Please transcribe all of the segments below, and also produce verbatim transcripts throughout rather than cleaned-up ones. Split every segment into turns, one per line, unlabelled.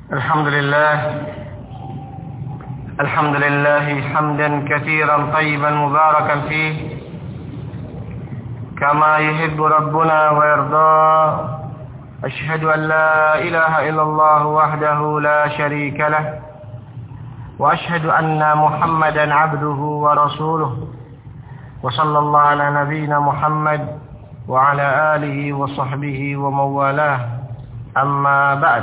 الحمد لله الحمد لله حمدا كثيرا طيبا مباركا فيه كما يحب ربنا ويرضى. أشهد أن لا إله إلا الله وحده لا شريك له وأشهد أن محمدا عبده ورسوله وصلى الله على نبينا محمد وعلى آله وصحبه ومن والاه. أما بعد.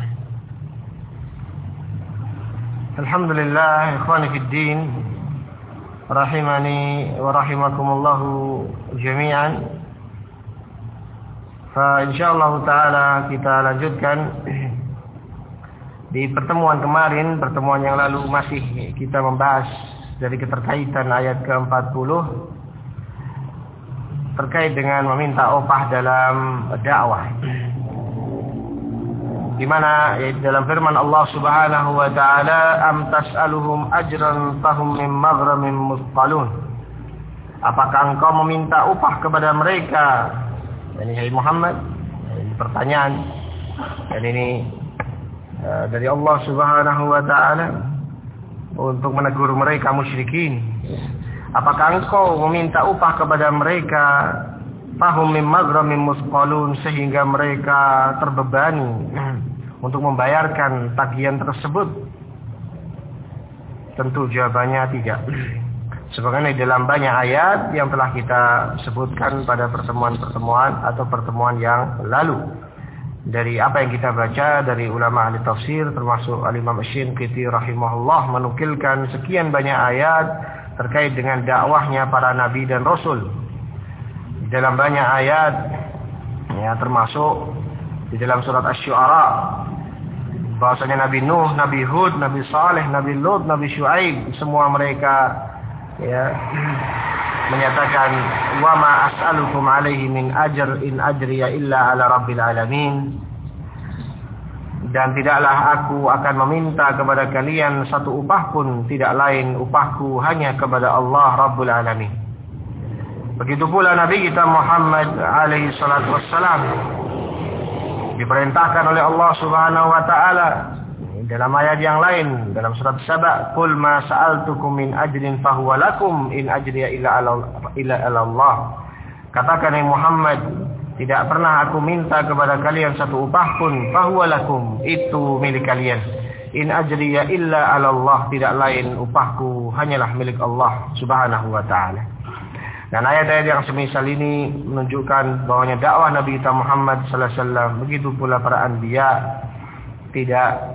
Alhamdulillah, ikhwani fid din, rahimani wa rahimakumullahu jami'an. Fa insyaallah taala kita lanjutkan di pertemuan kemarin, pertemuan yang lalu masih kita membahas dari keterkaitan ayat ke empat puluh terkait dengan meminta upah dalam dakwah. Di mana yaitu dalam firman Allah Subhanahu wa taala, am tas'aluhum ajran fahum min maghramin muthqalun. Apakah engkau meminta upah kepada mereka? Ini hai Muhammad, ini pertanyaan. Dan ini uh, dari Allah Subhanahu wa taala untuk menegur mereka musyrikin. Apakah engkau meminta upah kepada mereka fahum min maghramin muthqalun, sehingga mereka terbebani untuk membayarkan tagihan tersebut? Tentu jawabannya tidak. Sebagaimana di dalam banyak ayat yang telah kita sebutkan pada pertemuan-pertemuan atau pertemuan yang lalu. Dari apa yang kita baca dari ulama ahli tafsir termasuk Al-Imam Asy-Shinqiti rahimahullah menukilkan sekian banyak ayat terkait dengan dakwahnya para nabi dan rasul. Di dalam banyak ayat ya, termasuk di dalam surat Asy-Syu'ara, bahwasanya Nabi Nuh, Nabi Hud, Nabi Saleh, Nabi Lut, Nabi Syuaib, semua mereka ya menyatakan wa ma as'alukum alaihi min ajr in ajriya illa ala rabbil alamin. Dan tidaklah aku akan meminta kepada kalian satu upah pun, tidak lain upahku hanya kepada Allah Rabbul Alamin. Begitu pula Nabi kita Muhammad alaihi salatu wassalam diperintahkan oleh Allah Subhanahu wa taala dalam ayat yang lain dalam surat Saba, qul ma sa'altukum min ajrin fahuwa lakum in ajriya illa ala illa Allah. Katakan hai Muhammad, tidak pernah aku minta kepada kalian satu upah pun, fahuwa lakum, itu milik kalian. In ajriya illa ala Allah, tidak lain upahku hanyalah milik Allah Subhanahu wa taala. Dan ayat-ayat yang semisal ini menunjukkan bahwanya dakwah Nabi kita Muhammad sallallahu alaihi wasallam, begitu pula para anbiya, tidak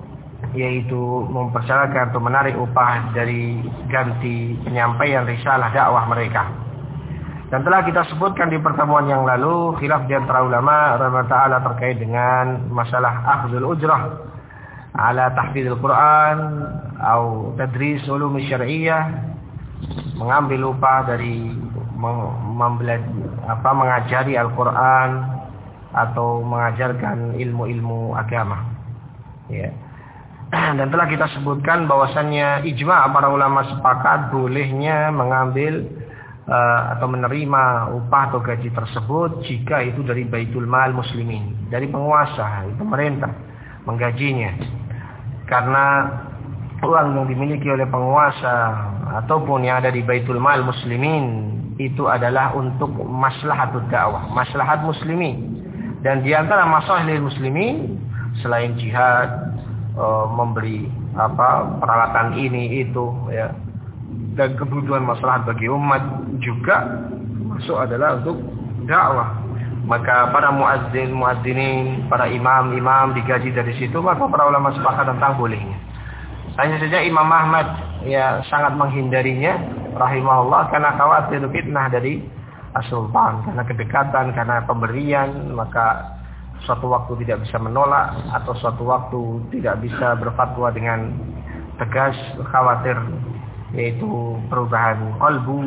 yaitu mempersyaratkan atau menarik upah dari ganti penyampaian risalah dakwah mereka. Dan telah kita sebutkan di pertemuan yang lalu khilaf di antara ulama rahimahullah taala terkait dengan masalah akhdhul ujrah ala tahfidz Al-Qur'an atau tadris ulum syar'iyyah, mengambil upah dari membelaj- apa mengajari Al-Qur'an atau mengajarkan ilmu-ilmu agama. Ya. Dan telah kita sebutkan bahwasannya ijma' para ulama sepakat bolehnya mengambil uh, atau menerima upah atau gaji tersebut jika itu dari Baitul Mal Muslimin, dari penguasa, pemerintah menggajinya. Karena uang yang dimiliki oleh penguasa ataupun yang ada di Baitul Mal Muslimin itu adalah untuk maslahatud dakwah, maslahat muslimin. Dan di antara maslahil muslimin selain jihad, uh, memberi apa peralatan ini itu ya, dan kebutuhan maslahat bagi umat juga masuk adalah untuk dakwah. Maka para muadzin, muadzinin, para imam-imam digaji dari situ, maka para ulama sepakat tentang bolehnya. Hanya saja Imam Ahmad ya sangat menghindarinya rahimahullah karena khawatir fitnah dari as-sultan, karena kedekatan, karena pemberian, maka suatu waktu tidak bisa menolak atau suatu waktu tidak bisa berfatwa dengan tegas, khawatir yaitu perubahan qalbu.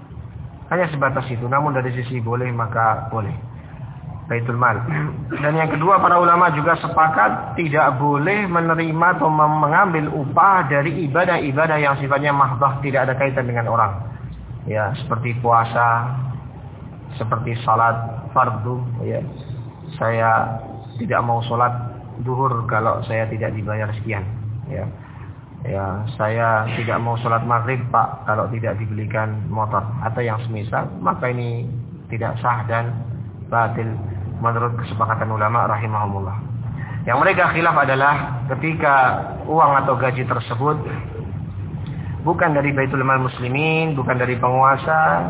Hanya sebatas itu. Namun dari sisi boleh maka boleh Baitul Mal. Dan yang kedua, para ulama juga sepakat tidak boleh menerima atau mengambil upah dari ibadah-ibadah yang sifatnya mahdah, tidak ada kaitan dengan orang. Ya, seperti puasa, seperti salat fardu, ya. Saya tidak mau salat duhur kalau saya tidak dibayar sekian, ya. Ya, saya tidak mau sholat maghrib Pak kalau tidak dibelikan motor atau yang semisal, maka ini tidak sah dan batil menurut kesepakatan ulama rahimahumullah. Yang mereka khilaf adalah ketika uang atau gaji tersebut bukan dari Baitul Mal Muslimin, bukan dari penguasa,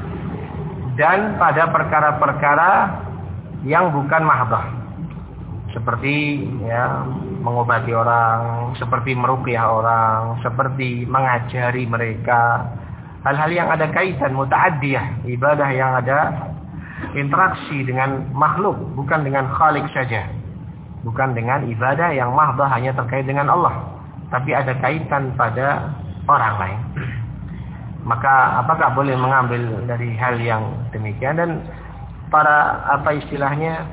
dan pada perkara-perkara yang bukan mahdah, seperti ya mengobati orang, seperti meruqyah orang, seperti mengajari mereka hal-hal yang ada kaitan muta'addiyah, ibadah yang ada interaksi dengan makhluk, bukan dengan khalik saja, bukan dengan ibadah yang mahdah hanya terkait dengan Allah, tapi ada kaitan pada orang lain. Maka apakah boleh mengambil dari hal yang demikian? Dan para apa istilahnya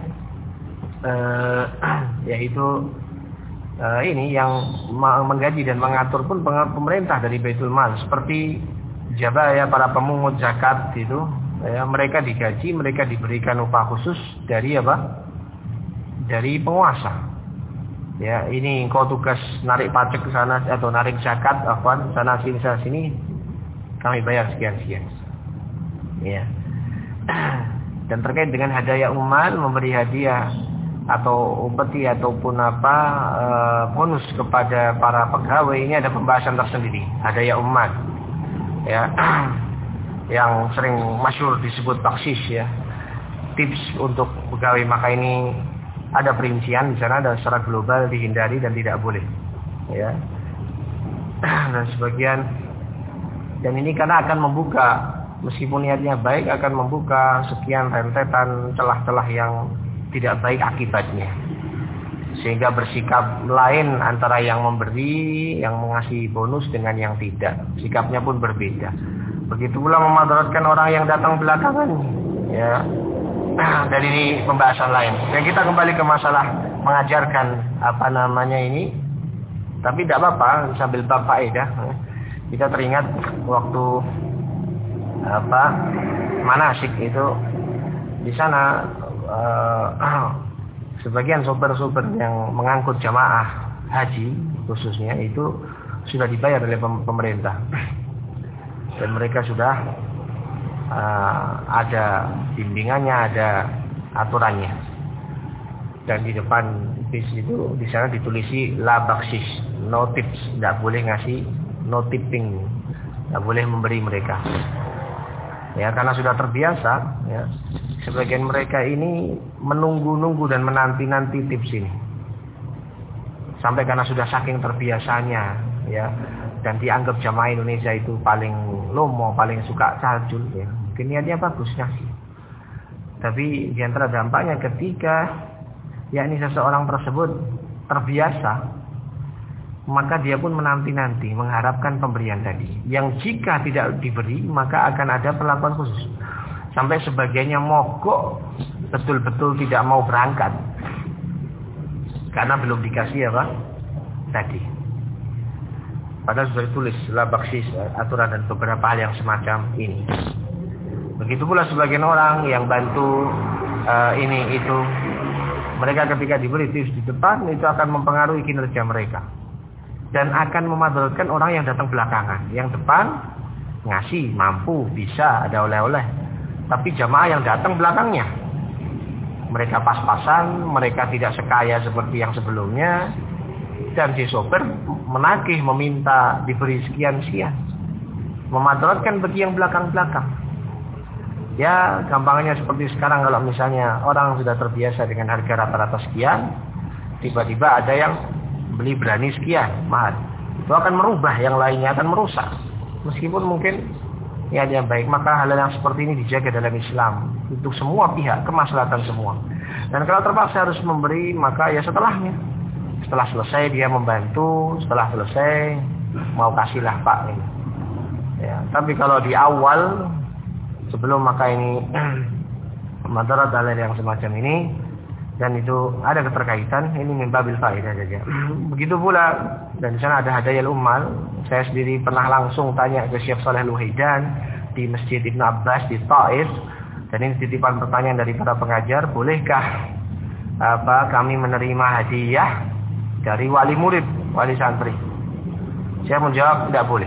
uh, yaitu uh, ini yang menggaji dan mengatur pun pemerintah dari Baitul Mal, seperti jabaya para pemungut zakat itu, ya, mereka digaji, mereka diberikan upah khusus dari apa? Dari penguasa. Ya, ini kau tugas narik pajak ke sana atau narik zakat, afwan, sana sini sana sini, kami bayar sekian sekian. Ya. Dan terkait dengan hadiah umat, memberi hadiah atau upeti ataupun apa e, bonus kepada para pegawai, ini ada pembahasan tersendiri. Hadiah umat, ya, yang sering masyhur disebut baksis, ya, tips untuk pegawai, maka ini ada perincian di sana, ada secara global dihindari dan tidak boleh, ya. Dan sebagian, dan ini karena akan membuka, meskipun niatnya baik, akan membuka sekian rentetan celah-celah yang tidak baik akibatnya, sehingga bersikap lain antara yang memberi, yang mengasih bonus dengan yang tidak, sikapnya pun berbeda. Begitu pula memadaratkan orang yang datang belakangan, ya. Dan ini pembahasan lain. Dan kita kembali ke masalah mengajarkan apa namanya ini, tapi tidak apa-apa sambil bab faedah. Kita teringat waktu apa manasik itu di sana. Uh, sebagian sopir-sopir yang mengangkut jamaah haji khususnya itu sudah dibayar oleh pemerintah, dan mereka sudah uh, ada bimbingannya, ada aturannya, dan di depan bis itu di sana ditulisi la baksis, no tips, tidak boleh ngasih, no tipping, tidak boleh memberi mereka. Ya, karena sudah terbiasa, ya. Sebagian mereka ini menunggu-nunggu dan menanti-nanti tips ini. Sampai karena sudah saking terbiasanya, ya, dan dianggap jamaah Indonesia itu paling lomo, paling suka cajul, ya. Mungkin niatnya bagus ngasih. Tapi di antara dampaknya ketika yakni seseorang tersebut terbiasa, maka dia pun menanti-nanti mengharapkan pemberian tadi, yang jika tidak diberi maka akan ada perlakuan khusus. Sampai sebagiannya mogok, betul-betul tidak mau berangkat karena belum dikasih apa tadi. Padahal sudah ditulis la baksis, aturan dan beberapa hal yang semacam ini. Begitu pula sebagian orang yang bantu uh, ini itu, mereka ketika diberi tips di depan itu akan mempengaruhi kinerja mereka dan akan memadaratkan orang yang datang belakangan. Yang depan ngasih, mampu, bisa, ada oleh-oleh. Tapi jamaah yang datang belakangnya, mereka pas-pasan, mereka tidak sekaya seperti yang sebelumnya, dan si sopir menagih, meminta diberi sekian-sekian, memadaratkan bagi yang belakang-belakang. Ya, gampangnya seperti sekarang, kalau misalnya orang sudah terbiasa dengan harga rata-rata sekian, tiba-tiba ada yang beli berani sekian mahal, itu akan merubah yang lainnya, akan merusak. Meskipun mungkin ya yang baik, maka hal yang seperti ini dijaga dalam Islam untuk semua pihak, kemaslahatan semua. Dan kalau terpaksa harus memberi, maka ya setelahnya, setelah selesai dia membantu, setelah selesai mau kasihlah Pak ini. Ya, tapi kalau di awal sebelum, maka ini madarat hal yang semacam ini. Dan itu ada keterkaitan, ini mimbabil faedah saja. Begitu pula, dan di sana ada hadayal ummal. Saya sendiri pernah langsung tanya ke Syekh Saleh Luhaidan di Masjid Ibnu Abbas di Taif, dan ini titipan pertanyaan dari para pengajar, bolehkah apa kami menerima hadiah dari wali murid, wali santri. Saya menjawab tidak boleh.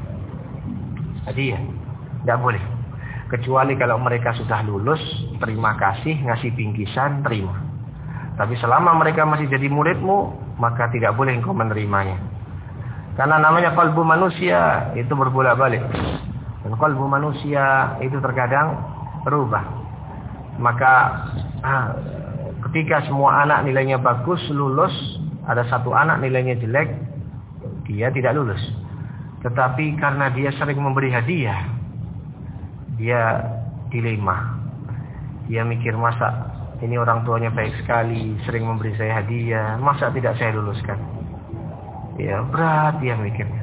Hadiah tidak boleh. Kecuali kalau mereka sudah lulus, terima kasih, ngasih bingkisan, terima. Tapi selama mereka masih jadi muridmu, maka tidak boleh engkau menerimanya. Karena namanya kalbu manusia itu berbolak-balik. Dan kalbu manusia itu terkadang berubah. Maka ketika semua anak nilainya bagus, lulus, ada satu anak nilainya jelek, dia tidak lulus. Tetapi karena dia sering memberi hadiah, dia dilema. Dia mikir, masa ini orang tuanya baik sekali, sering memberi saya hadiah, masa tidak saya luluskan? Ya berat dia mikirnya.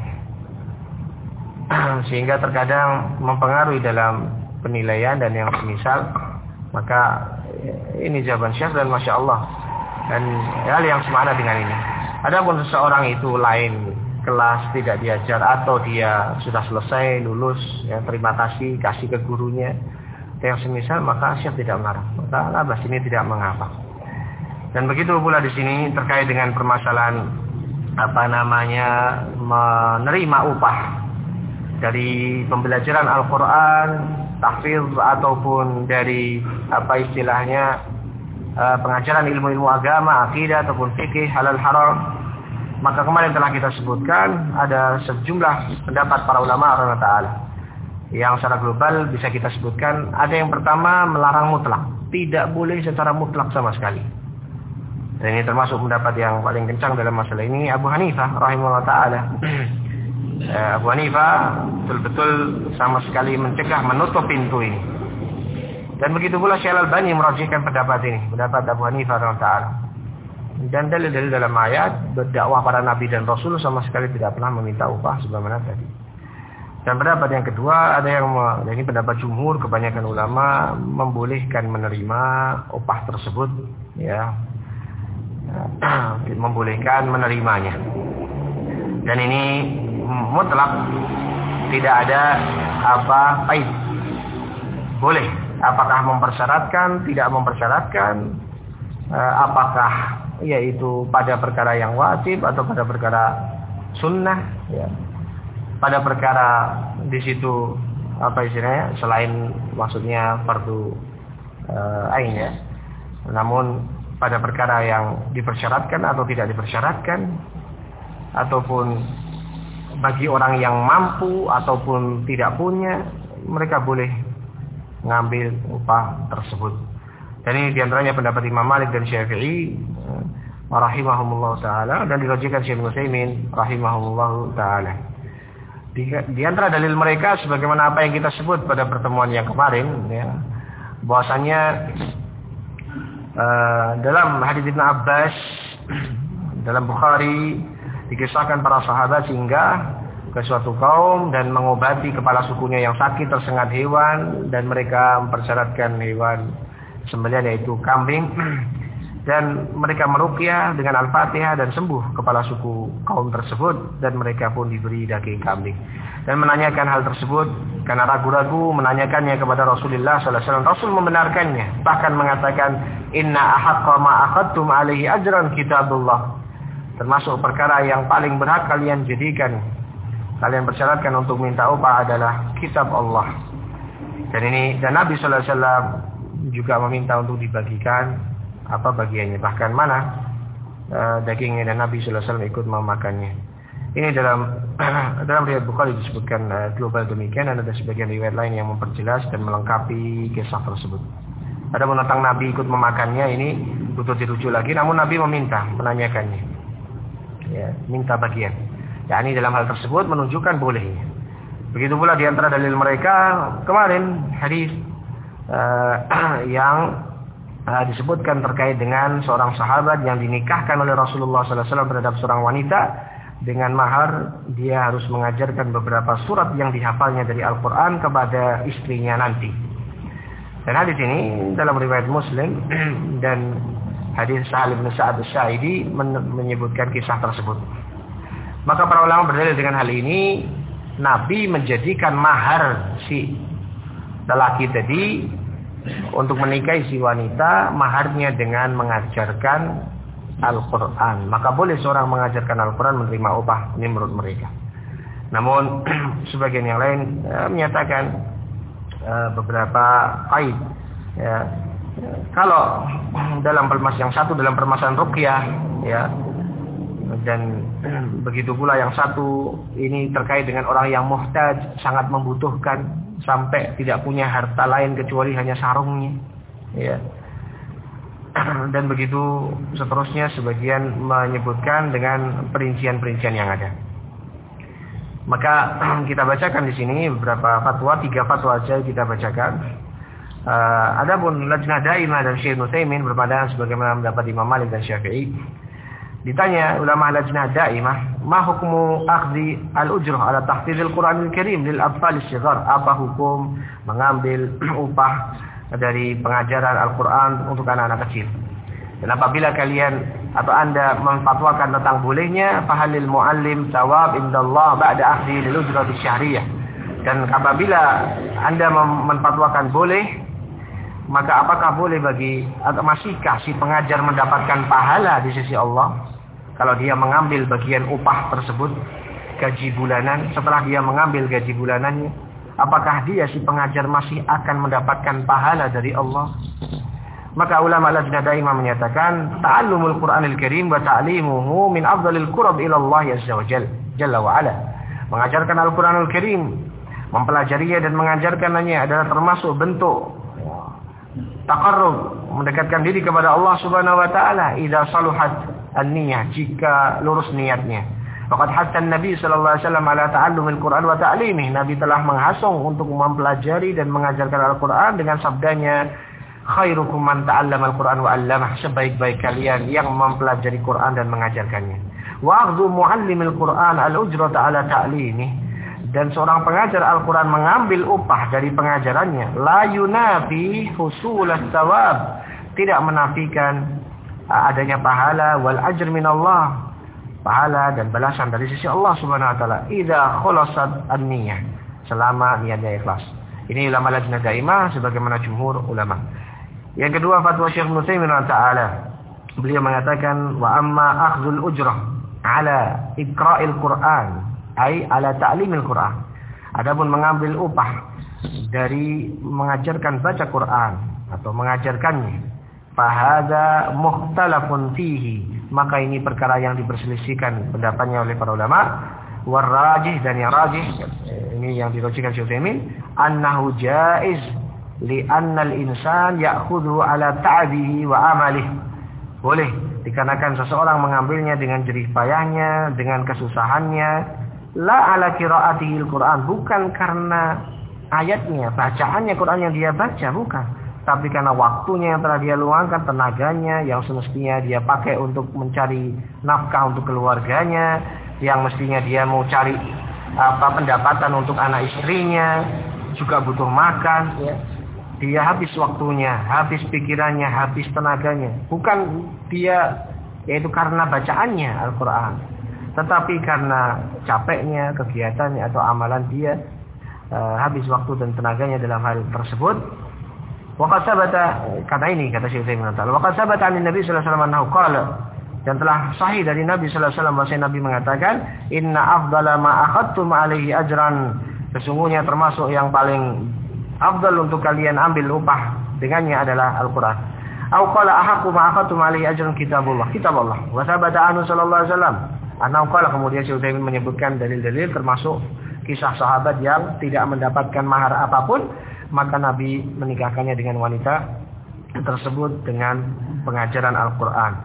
Sehingga terkadang mempengaruhi dalam penilaian dan yang semisal. Maka ini jawaban Syekh dan Masya Allah. Dan hal yang semana dengan ini. Adapun seseorang itu lain kelas, tidak diajar, atau dia sudah selesai, lulus, ya, terima kasih, kasih ke gurunya, yang semisal, maka Syekh tidak marah. Maka labas ini tidak mengapa. Dan begitu pula di sini terkait dengan permasalahan apa namanya menerima upah dari pembelajaran Al-Quran, tahfidz ataupun dari apa istilahnya pengajaran ilmu-ilmu agama, akidah ataupun fikih, halal haram. Maka kemarin telah kita sebutkan ada sejumlah pendapat para ulama rahimahullah taala. Yang secara global bisa kita sebutkan, ada yang pertama melarang mutlak, tidak boleh secara mutlak sama sekali. Dan ini termasuk pendapat yang paling kencang dalam masalah ini Abu Hanifah rahimahullah taala. Abu Hanifah betul-betul sama sekali mencegah, menutup pintu ini. Dan begitu pula Syekh Al-Albani merajihkan pendapat ini, pendapat Abu Hanifah rahimahullah taala. Dan dalil-dalil dalam ayat berdakwah para nabi dan rasul sama sekali tidak pernah meminta upah sebagaimana tadi. Dan pendapat yang kedua, ada yang ini pendapat jumhur, kebanyakan ulama membolehkan menerima upah tersebut, ya, membolehkan menerimanya. Dan ini mutlak, tidak ada apa paid. Boleh. Apakah mempersyaratkan, tidak mempersyaratkan, apakah yaitu pada perkara yang wajib atau pada perkara sunnah, ya. Pada perkara di situ apa istilahnya selain maksudnya fardu uh, ain ya. Namun pada perkara yang dipersyaratkan atau tidak dipersyaratkan, ataupun bagi orang yang mampu ataupun tidak punya, mereka boleh ngambil upah tersebut. Dan ini diantaranya pendapat Imam Malik dan Syafi'i uh, rahimahumullah taala, dan dirajikan Syekh Utsaimin rahimahumullah taala. Di, di antara dalil mereka sebagaimana apa yang kita sebut pada pertemuan yang kemarin, ya, bahwasanya uh, dalam hadis Ibnu Abbas dalam Bukhari dikisahkan para sahabat singgah ke suatu kaum dan mengobati kepala sukunya yang sakit tersengat hewan, dan mereka mempersyaratkan hewan sembelihan yaitu kambing, dan mereka meruqyah dengan Al-Fatihah dan sembuh kepala suku kaum tersebut, dan mereka pun diberi daging kambing. Dan menanyakan hal tersebut karena ragu-ragu, menanyakannya kepada Rasulullah sallallahu alaihi wasallam. Rasul membenarkannya, bahkan mengatakan inna ahaqqa ma akhadtum alaihi ajran kitabullah. Termasuk perkara yang paling berhak kalian jadikan, kalian bersyaratkan untuk minta upah adalah kitab Allah. Dan ini dan Nabi sallallahu alaihi wasallam juga meminta untuk dibagikan apa bagiannya, bahkan mana uh, dagingnya, dan Nabi sallallahu alaihi wasallam ikut memakannya. Ini dalam dalam riwayat Bukhari disebutkan uh, global demikian, dan ada sebagian riwayat lain yang memperjelas dan melengkapi kisah tersebut. Ada tentang Nabi ikut memakannya, ini butuh dirujuk lagi, namun Nabi meminta, menanyakannya, ya, minta bagian. Ya, ini dalam hal tersebut menunjukkan bolehnya. Begitu pula di antara dalil mereka kemarin hadis uh, yang Uh, disebutkan terkait dengan seorang sahabat yang dinikahkan oleh Rasulullah sallallahu alaihi wasallam terhadap seorang wanita dengan mahar, dia harus mengajarkan beberapa surat yang dihafalnya dari Al-Quran kepada istrinya nanti. Dan hadis ini dalam riwayat Muslim dan hadis Sahal bin Sa'ad As-Sa'idi men- menyebutkan kisah tersebut. Maka para ulama berdalil dengan hal ini, Nabi menjadikan mahar si lelaki tadi untuk menikahi si wanita maharnya dengan mengajarkan Al-Quran. Maka boleh seorang mengajarkan Al-Quran menerima upah, ini menurut mereka. Namun sebagian yang lain uh, menyatakan uh, beberapa qaid. Ya, kalau dalam permasalahan yang satu dalam permasalahan ruqyah, ya, dan begitu pula yang satu ini terkait dengan orang yang muhtaj, sangat membutuhkan sampai tidak punya harta lain kecuali hanya sarungnya, ya. Dan begitu seterusnya, sebagian menyebutkan dengan perincian-perincian yang ada. Maka kita bacakan di sini beberapa fatwa, tiga fatwa saja kita bacakan. Uh, adapun Lajnah Daimah dan Syekh Utsaimin berpandangan sebagaimana pendapat Imam Malik dan Syafi'i. Ditanya ulama Lajnah Daimah, ma hukmu akhdhi al-ujrah ala tahfizil Qur'anil Karim lil atfal as-shighar? Apa hukum mengambil upah dari pengajaran Al-Qur'an untuk anak-anak kecil? Dan apabila kalian atau Anda memfatwakan tentang bolehnya, fahalil muallim thawab indallah ba'da akhdhi lil ujrah syahriyah. Dan apabila Anda memfatwakan boleh, maka apakah boleh bagi atau masihkah si pengajar mendapatkan pahala di sisi Allah kalau dia mengambil bagian upah tersebut, gaji bulanan? Setelah dia mengambil gaji bulanannya, apakah dia si pengajar masih akan mendapatkan pahala dari Allah? Maka ulama Lajnah Daimah menyatakan ta'allumul Qur'anil Karim wa ta'limuhu min afdhalil qurab ila Allah azza wa jalla wa ala. Mengajarkan Al-Qur'anul Karim, mempelajarinya dan mengajarkannya adalah termasuk bentuk taqarrub, mendekatkan diri kepada Allah Subhanahu wa taala, idza saluhat an-niyah, jika lurus niatnya. Faqad hatta Nabi sallallahu alaihi wasallam ala ta'allumil Qur'an wa ta'limih. Nabi telah menghasung untuk mempelajari dan mengajarkan Al-Qur'an dengan sabdanya, khairukum man ta'allama al-Qur'an wa 'allamah. Sebaik-baik kalian yang mempelajari Qur'an dan mengajarkannya. Wa akhdhu muallimil Qur'an al-ujrata ala ta'limih. Dan seorang pengajar Al-Quran mengambil upah dari pengajarannya, la yunafi husulas thawab, tidak menafikan adanya pahala, wal ajr min Allah, pahala dan balasan dari sisi Allah Subhanahu wa taala, idza khalasat an-niyah, selama niatnya ikhlas. Ini ulama Lajnah Daimah sebagaimana jumhur ulama. Yang kedua, fatwa Syekh Utsaimin taala, beliau mengatakan, wa amma akhdhul ujrah ala iqra'il Qur'an, ai ala ta'limil Qur'an. Adapun mengambil upah dari mengajarkan baca Quran atau mengajarkannya, fahadza mukhtalafun fihi, maka ini perkara yang diperselisihkan pendapatnya oleh para ulama. Warrajih, dan yang rajih, ini yang dirujukkan Syekh Utsaimin, annahu jaiz li anna al-insan ya'khudhu ala ta'bihi wa amalihi. Boleh dikarenakan seseorang mengambilnya dengan jerih payahnya, dengan kesusahannya, la ala qiraatihil Quran, bukan karena ayatnya, bacaannya Quran yang dia baca, bukan, tapi karena waktunya yang telah dia luangkan, tenaganya yang semestinya dia pakai untuk mencari nafkah untuk keluarganya, yang mestinya dia mau cari apa pendapatan untuk anak istrinya, juga butuh makan, ya. Dia habis waktunya, habis pikirannya, habis tenaganya, bukan dia yaitu karena bacaannya Al-Quran, tetapi karena capeknya, kegiatannya atau amalan dia, uh, habis waktu dan tenaganya dalam hal tersebut. Waqad sabata, kata ini kata Syekh Utsaimin taala, waqad sabata an Nabi sallallahu alaihi wasallam annahu qala, dan telah sahih dari Nabi sallallahu alaihi wasallam bahwa Nabi mengatakan, inna afdala ma akhadtum alaihi ajran, sesungguhnya termasuk yang paling afdal untuk kalian ambil upah dengannya adalah Al-Qur'an. Au qala ahaqqu ma akhadtum alaihi ajran kitabullah, kitabullah. Wa sabata anhu sallallahu alaihi wasallam annahu qala, kemudian Syekh Utsaimin menyebutkan dalil-dalil termasuk kisah sahabat yang tidak mendapatkan mahar apapun, maka Nabi menikahkannya dengan wanita tersebut dengan pengajaran Al-Quran.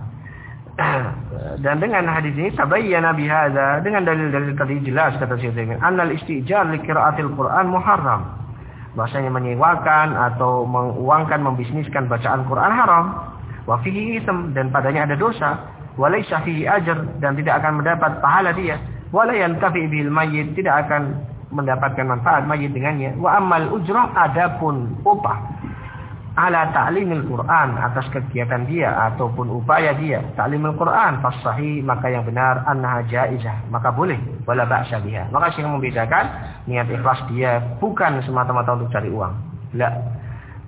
Dan dengan hadis ini tabayyana bihadza, dengan dalil-dalil tadi jelas kata Syekh Utsaimin, annal istijar li qiraatil Quran muharram, bahwasanya menyewakan atau menguangkan, membisniskan bacaan Quran haram, wa fihi itsm, dan padanya ada dosa, wa laisa fihi ajr, dan tidak akan mendapat pahala dia, wa la yantafi bil mayyit, tidak akan mendapatkan manfaat mayit dengannya. Wa ammal ujrah, adapun upah ala ta'limil Quran, atas kegiatan dia ataupun upaya dia ta'limil Quran, fasahih, maka yang benar annaha jaizah, maka boleh, wala ba'sa biha. Maka Syekh membedakan niat ikhlas dia bukan semata-mata untuk cari uang, la,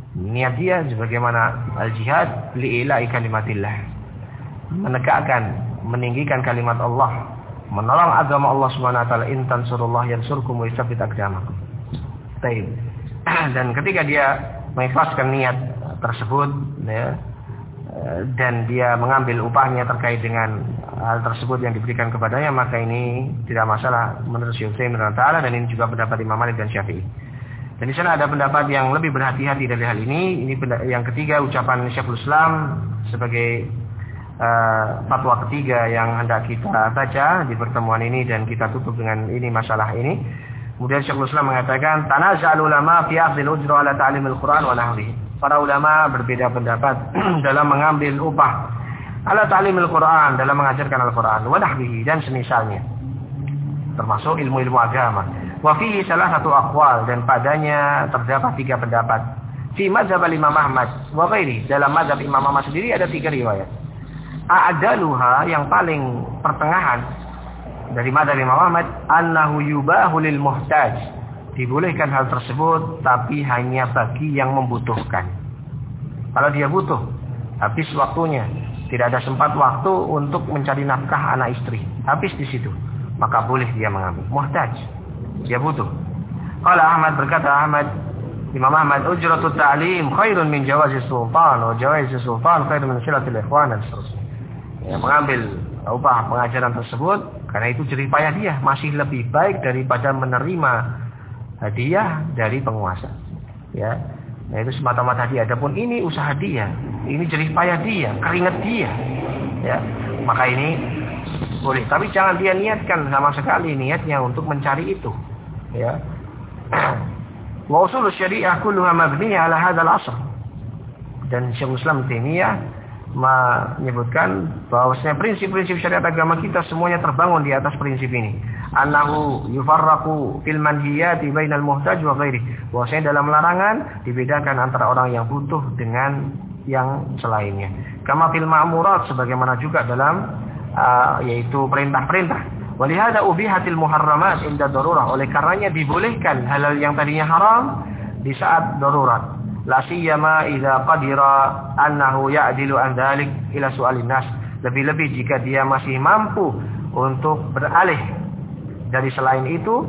Niat dia sebagaimana al-jihad li'ila'i kalimatillah, menegakkan, meninggikan kalimat Allah, menolong agama Allah Subhanahu wa taala. In tansurullah yansurkum wa yutsabbit aqdamakum. Baik. Dan ketika dia mengikhlaskan niat tersebut, ya, dan dia mengambil upahnya terkait dengan hal tersebut yang diberikan kepadanya, maka ini tidak masalah menurut Syekh Utsaimin taala, dan ini juga pendapat Imam Malik dan Syafi'i. Dan di sana ada pendapat yang lebih berhati-hati dari hal ini. Ini yang ketiga, ucapan Syekhul Islam sebagai uh, fatwa ketiga yang hendak kita baca di pertemuan ini, dan kita tutup dengan ini masalah ini. Kemudian Syekhul Islam mengatakan, tanaza'al ulama fi akhdhil ujra ala ta'limil Qur'an wa nahwihi. Para ulama berbeda pendapat dalam mengambil upah ala ta'limil Qur'an, dalam mengajarkan Al-Qur'an, wa nahwihi, dan semisalnya, termasuk ilmu-ilmu agama. Wa fihi salah satu aqwal, dan padanya terdapat tiga pendapat. Fi mazhab Imam Ahmad wa ghairi, dalam mazhab Imam Ahmad sendiri ada tiga riwayat. A'daluha, yang paling pertengahan dari mazhab Imam Ahmad, annahu yubahu lil muhtaj, dibolehkan hal tersebut tapi hanya bagi yang membutuhkan. Kalau dia butuh, habis waktunya, tidak ada sempat waktu untuk mencari nafkah anak istri, habis di situ, maka boleh dia mengambil. Muhtaj, dia butuh. Kalau Ahmad, berkata Ahmad, Imam Ahmad, ujratut ta'lim khairun min jawazis sultan, wa jawazis sultan khairun min silatil ikhwan, dan seterusnya. Ya, mengambil upah pengajaran tersebut karena itu jerih payah dia masih lebih baik daripada menerima hadiah dari penguasa. Ya, nah itu semata-mata dia. Adapun ini usaha dia, ini jerih payah dia, keringat dia. Ya, maka ini boleh. Tapi jangan dia niatkan sama sekali niatnya untuk mencari itu. Ya. Wa usul syariah kulluha mabniyah ala hadzal asr. Dan Syekhul Islam Taimiyah menyebutkan bahwasanya prinsip-prinsip syariat agama kita semuanya terbangun di atas prinsip ini. Annahu yufarraqu fil manhiyati bainal muhtaj wa ghairi. Bahwasanya dalam larangan dibedakan antara orang yang butuh dengan yang selainnya. Kama fil ma'murat, sebagaimana juga dalam uh, yaitu perintah-perintah. Walihada ubihatil muharramat inda darurah. Oleh karenanya dibolehkan halal yang tadinya haram di saat darurat. La siyama idza qadira annahu ya'dilu an dzalik ila su'alin nas. Lebih-lebih jika dia masih mampu untuk beralih dari selain itu,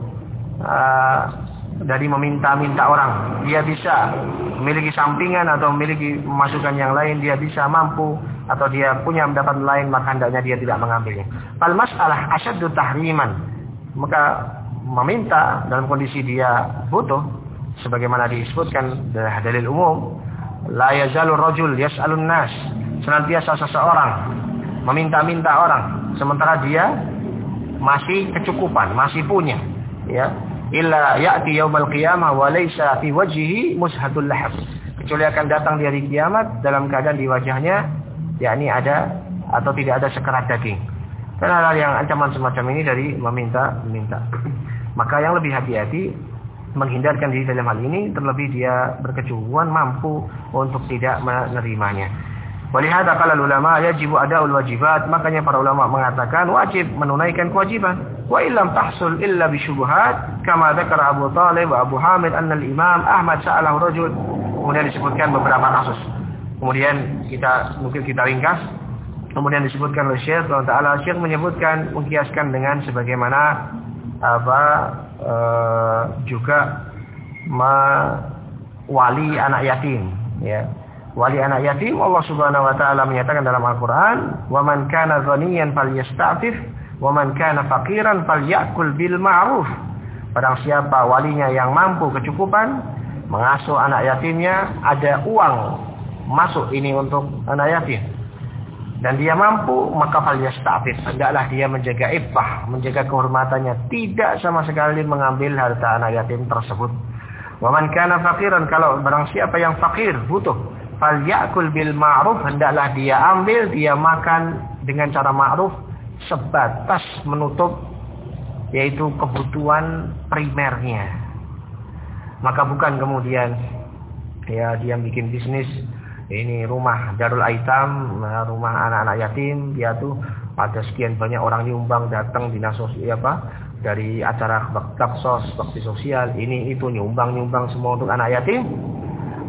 uh, dari meminta-minta orang. Dia bisa memiliki sampingan atau memiliki masukan yang lain, dia bisa mampu atau dia punya pendapatan lain, maka hendaknya dia tidak mengambilnya. Fal mas'alah asyaddu tahriman. Maka meminta dalam kondisi dia butuh, sebagaimana disebutkan dari dalil umum, la yazalur rajul yas'alun nas, senantiasa seseorang meminta-minta orang sementara dia masih kecukupan, masih punya, ya, illa ya'ti yaumal qiyamah wa laysa fi wajhihi mushatul lahab, kecuali akan datang di hari kiamat dalam keadaan di wajahnya yakni ada atau tidak ada sekerat daging. Karena hal yang ancaman semacam ini dari meminta-minta. Maka yang lebih hati-hati menghindarkan diri dalam hal ini, terlebih dia berkecukupan mampu untuk tidak menerimanya. Walihada qala ulama yajibu ada'ul wajibat, makanya para ulama mengatakan wajib menunaikan kewajiban. Wa illam tahsul illa bisyubhat, kama dzakara Abu Thalib wa Abu Hamid anna al-Imam Ahmad sa'alahu rajul. Kemudian disebutkan beberapa kasus. Kemudian kita mungkin kita ringkas. Kemudian disebutkan oleh Syekh Allah Taala, Syekh menyebutkan mengkiaskan dengan sebagaimana apa e, juga wali anak yatim, ya. Wali anak yatim, Allah Subhanahu wa taala menyatakan dalam Al-Qur'an, "Wa man kana ghaniyan falyasta'fif, wa man kana faqiran falyakul bil ma'ruf." Barang siapa walinya yang mampu kecukupan mengasuh anak yatimnya, ada uang masuk ini untuk anak yatim, dan dia mampu, maka falyasta'fif, hendaklah dia menjaga iffah, menjaga kehormatannya, tidak sama sekali mengambil harta anak yatim tersebut. Wa man kana faqiran, kalau barang siapa yang fakir, butuh, falyakul bil ma'ruf, hendaklah dia ambil, dia makan dengan cara ma'ruf, sebatas menutup yaitu kebutuhan primernya. Maka bukan kemudian ya dia bikin bisnis, ini rumah Darul Aitam, rumah anak-anak yatim, dia tuh ada sekian banyak orang nyumbang datang dinas sosial apa dari acara baksos, bakti sosial, ini itu nyumbang-nyumbang semua untuk anak yatim.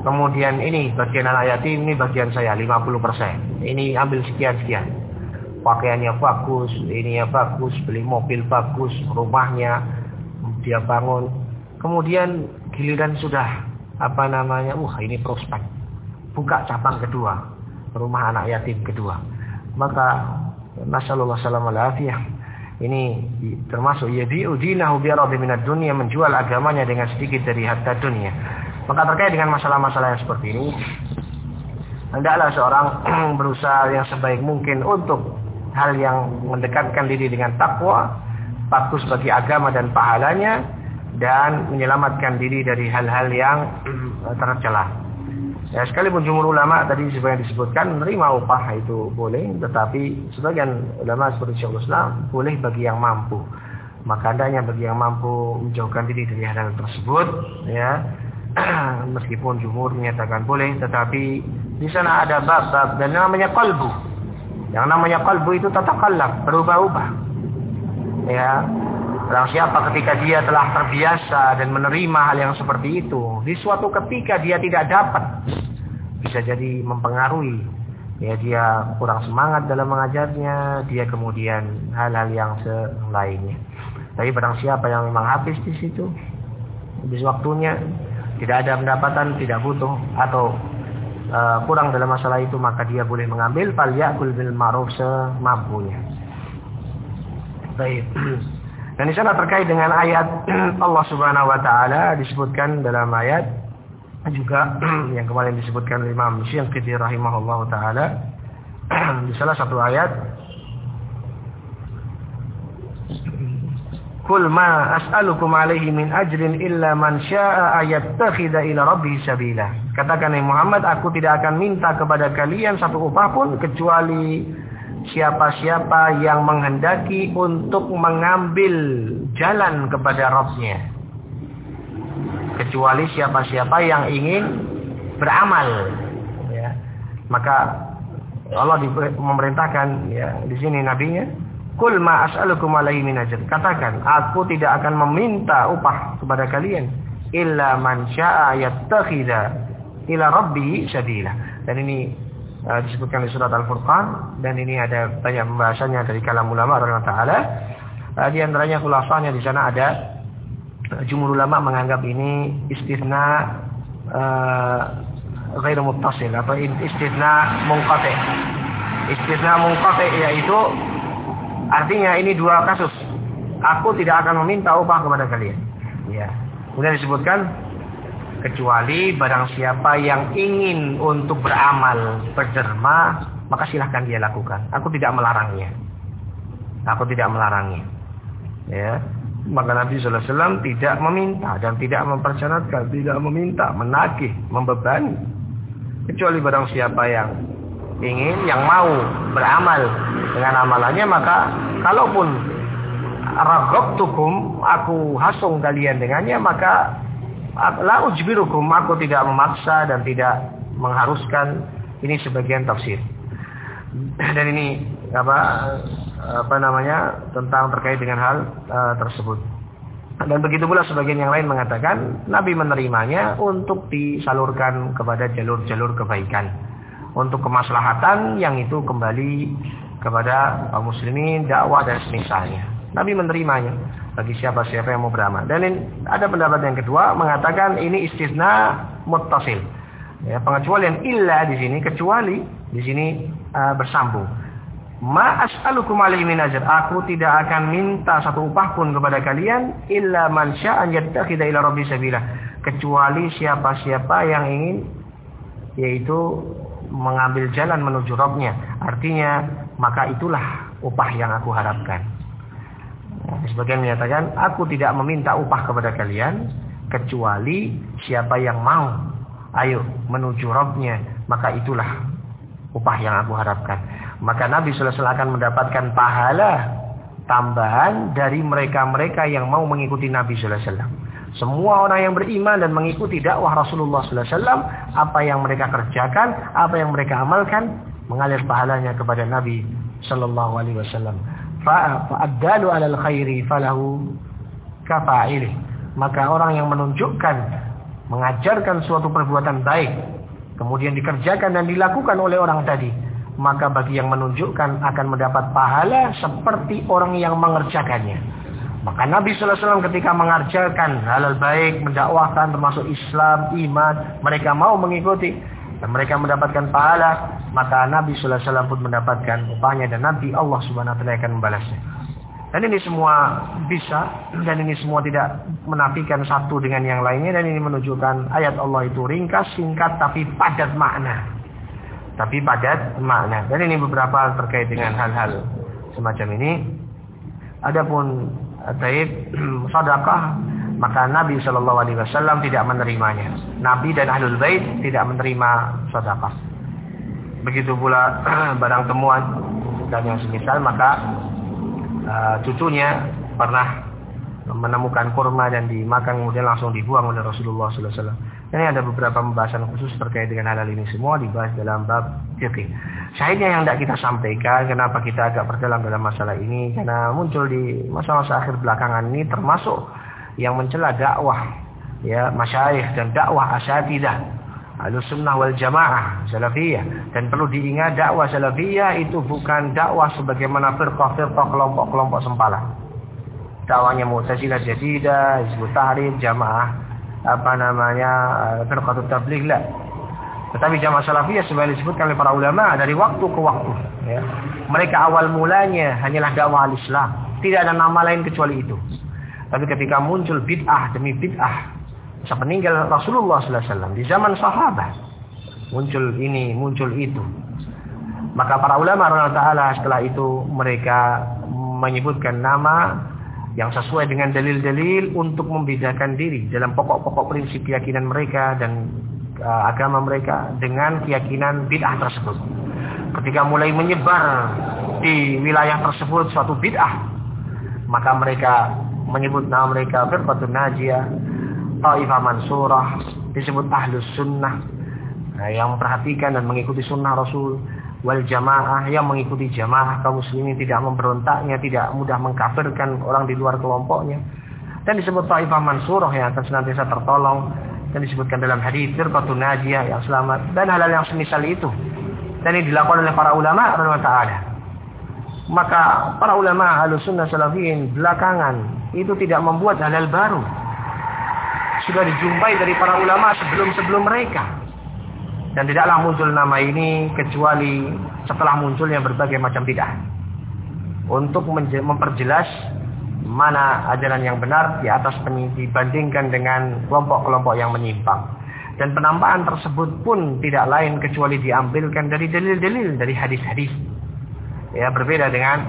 Kemudian ini bagian anak yatim, ini bagian saya lima puluh persen. Ini ambil sekian-sekian. Pakaiannya bagus, ininya bagus, beli mobil bagus, rumahnya dia bangun. Kemudian giliran sudah apa namanya? Wah, ini prospek. Buka cabang kedua, rumah anak yatim kedua. Maka nasallallahu alaihi wasallam ini termasuk yabi'u dinahu bi aradi minad dunya, menjual agamanya dengan sedikit dari harta dunia. Maka terkait dengan masalah-masalah yang seperti ini, hendaklah seorang berusaha yang sebaik mungkin untuk hal yang mendekatkan diri dengan takwa, bagus bagi agama dan pahalanya, dan menyelamatkan diri dari hal-hal yang tercela. Ya, sekalipun jumhur ulama tadi sebagian disebutkan menerima upah itu boleh, tetapi sebagian ulama seperti Syekhul Islam boleh bagi yang mampu. Maka hendaknya bagi yang mampu menjauhkan diri dari hal-hal tersebut, ya. Meskipun jumhur menyatakan boleh, tetapi di sana ada bab-bab dan namanya qalbu. Yang namanya qalbu itu tatakallab, berubah-ubah. Ya, orang siapa ketika dia telah terbiasa dan menerima hal yang seperti itu, di suatu ketika dia tidak dapat, bisa jadi mempengaruhi. Ya, dia kurang semangat dalam mengajarnya, dia kemudian hal-hal yang selainnya. Tapi barang siapa yang memang habis di situ, habis waktunya, tidak ada pendapatan, tidak butuh atau uh, kurang dalam masalah itu, maka dia boleh mengambil fal ya'kul bil ma'ruf semampunya. Baik. Dan di sana terkait dengan ayat Allah Subhanahu wa taala disebutkan dalam ayat juga yang kemarin disebutkan oleh Imam Syafi'i rahimahullahu taala di salah satu ayat, Qul ma as'alukum alaihi min ajrin illa man syaa'a ayattakhidha ila rabbih sabila. Katakan ya Muhammad, aku tidak akan minta kepada kalian satu upah pun kecuali siapa-siapa yang menghendaki untuk mengambil jalan kepada Rabb-Nya. Kecuali siapa-siapa yang ingin beramal, ya. Maka Allah memerintahkan, ya, di sini nabinya, Qul ma as'alukum alaihi min ajr. Katakan, aku tidak akan meminta upah kepada kalian illa man syaa'a yattakhidha ila rabbih sabila. Dan ini uh, disebutkan di surat Al-Furqan, dan ini ada banyak pembahasannya dari kalam ulama radhiyallahu taala. Uh, di antaranya khulasanya di sana ada uh, jumhur ulama menganggap ini istitsna uh, ghairu muttasil atau istitsna munqati'. Istitsna munqati' yaitu artinya ini dua kasus. Aku tidak akan meminta upah kepada kalian. Ya. Kemudian disebutkan kecuali barang siapa yang ingin untuk beramal, berderma, maka silahkan dia lakukan. Aku tidak melarangnya. Aku tidak melarangnya. Ya. Maka Nabi sallallahu alaihi wasallam tidak meminta dan tidak mempersyaratkan, tidak meminta, menagih, membebani. Kecuali barang siapa yang ingin, yang mau beramal dengan amalannya, maka kalaupun raghhabtukum, aku hasung kalian dengannya, maka la ujbirukum, aku tidak memaksa dan tidak mengharuskan. Ini sebagian tafsir. Dan ini apa apa namanya tentang terkait dengan hal uh, tersebut. Dan begitu pula sebagian yang lain mengatakan Nabi menerimanya untuk disalurkan kepada jalur-jalur kebaikan, untuk kemaslahatan yang itu kembali kepada kaum muslimin, dakwah dan semisalnya. Nabi menerimanya bagi siapa-siapa yang mau beramal. Dan ini, ada pendapat yang kedua mengatakan ini istisna muttasil. Ya, pengecualian illa di sini, kecuali di sini uh, bersambung. Ma as'alukum alaihi min ajr. Aku tidak akan minta satu upah pun kepada kalian illa man syaa'a yattakhidha ila rabbi sabila. Kecuali siapa-siapa yang ingin, yaitu mengambil jalan menuju Rabb-Nya. Artinya, maka itulah upah yang aku harapkan. Nah, sebagian menyatakan, aku tidak meminta upah kepada kalian, kecuali siapa yang mau, ayo, menuju Rabb-Nya, maka itulah upah yang aku harapkan. Maka Nabi sallallahu alaihi wasallam akan mendapatkan pahala tambahan dari mereka-mereka yang mau mengikuti Nabi sallallahu alaihi wasallam. Semua orang yang beriman dan mengikuti dakwah Rasulullah sallallahu alaihi wasallam, apa yang mereka kerjakan, apa yang mereka amalkan, mengalir pahalanya kepada Nabi sallallahu alaihi wasallam. Fa'addalu 'alal khairi falahu kafa'ilih. Maka orang yang menunjukkan, mengajarkan suatu perbuatan baik, kemudian dikerjakan dan dilakukan oleh orang tadi, maka bagi yang menunjukkan akan mendapat pahala seperti orang yang mengerjakannya. Maka Nabi sallallahu alaihi wasallam ketika mengajarkan halal baik, mendakwahkan termasuk Islam, iman, mereka mau mengikuti dan mereka mendapatkan pahala, maka Nabi sallallahu alaihi wasallam pun mendapatkan upahnya dan nanti Allah Subhanahu wa taala akan membalasnya. Dan ini semua bisa, dan ini semua tidak menafikan satu dengan yang lainnya, dan ini menunjukkan ayat Allah itu ringkas, singkat, tapi padat makna. Tapi padat makna. Dan ini beberapa terkait dengan hal-hal semacam ini. Adapun taib sedekah, maka Nabi Shallallahu Alaihi Wasallam tidak menerimanya. Nabi dan Ahlul Bait tidak menerima sedekah. Begitu pula barang temuan dan yang semisal, maka Uh, cucunya pernah menemukan kurma dan dimakan kemudian langsung dibuang oleh Rasulullah sallallahu alaihi wasallam. Ini ada beberapa pembahasan khusus terkait dengan hal ini, semua dibahas dalam bab fikih. Syahidnya yang tidak kita sampaikan, kenapa kita agak berdalam dalam masalah ini, karena muncul di masa-masa akhir belakangan ini termasuk yang mencela dakwah ya masyayikh dan dakwah asyatidah Ahlussunnah wal Jamaah Salafiyah. Dan perlu diingat, dakwah Salafiyah itu bukan dakwah sebagaimana firqah-firqah kelompok-kelompok sempala. Dakwahnya Mu'tazilah, Jadidah, Hizbut Tahrir, Jamaah apa namanya firqatul tabligh lah. Tetapi Jamaah Salafiyah sebenarnya disebutkan oleh para ulama dari waktu ke waktu ya. Mereka awal mulanya hanyalah dakwah al-Islam, tidak ada nama lain kecuali itu. Tapi ketika muncul bid'ah demi bid'ah sepeninggal Rasulullah sallallahu alaihi wasallam di zaman sahabat, muncul ini, muncul itu. Maka para ulama radhiyallahu taala setelah itu mereka menyebutkan nama yang sesuai dengan dalil-dalil untuk membedakan diri dalam pokok-pokok prinsip keyakinan mereka dan uh, agama mereka dengan keyakinan bid'ah tersebut. Ketika mulai menyebar di wilayah tersebut suatu bid'ah, maka mereka menyebut nama mereka firqatun najiyah, Taifah Mansurah, disebut Ahlus Sunnah, nah, yang memperhatikan dan mengikuti sunnah Rasul, wal Jamaah, yang mengikuti jamaah kaum muslimin, tidak memberontaknya, tidak mudah mengkafirkan orang di luar kelompoknya, dan disebut Taifah Mansurah yang akan senantiasa tertolong, dan disebutkan dalam hadis firqatun najiyah yang selamat, dan hal-hal yang semisal itu. Dan ini dilakukan oleh para ulama radhiyallahu taala. Maka para ulama Ahlus Sunnah Salafiyin belakangan itu tidak membuat hal-hal baru. Sudah dijumpai dari para ulama sebelum-sebelum mereka. Dan tidaklah muncul nama ini kecuali setelah munculnya berbagai macam bid'ah. Untuk memperjelas mana ajaran yang benar di atas dibandingkan dengan kelompok-kelompok yang menyimpang. Dan penampakan tersebut pun tidak lain kecuali diambilkan dari dalil-dalil, dari hadis-hadis. Ya, berbeda dengan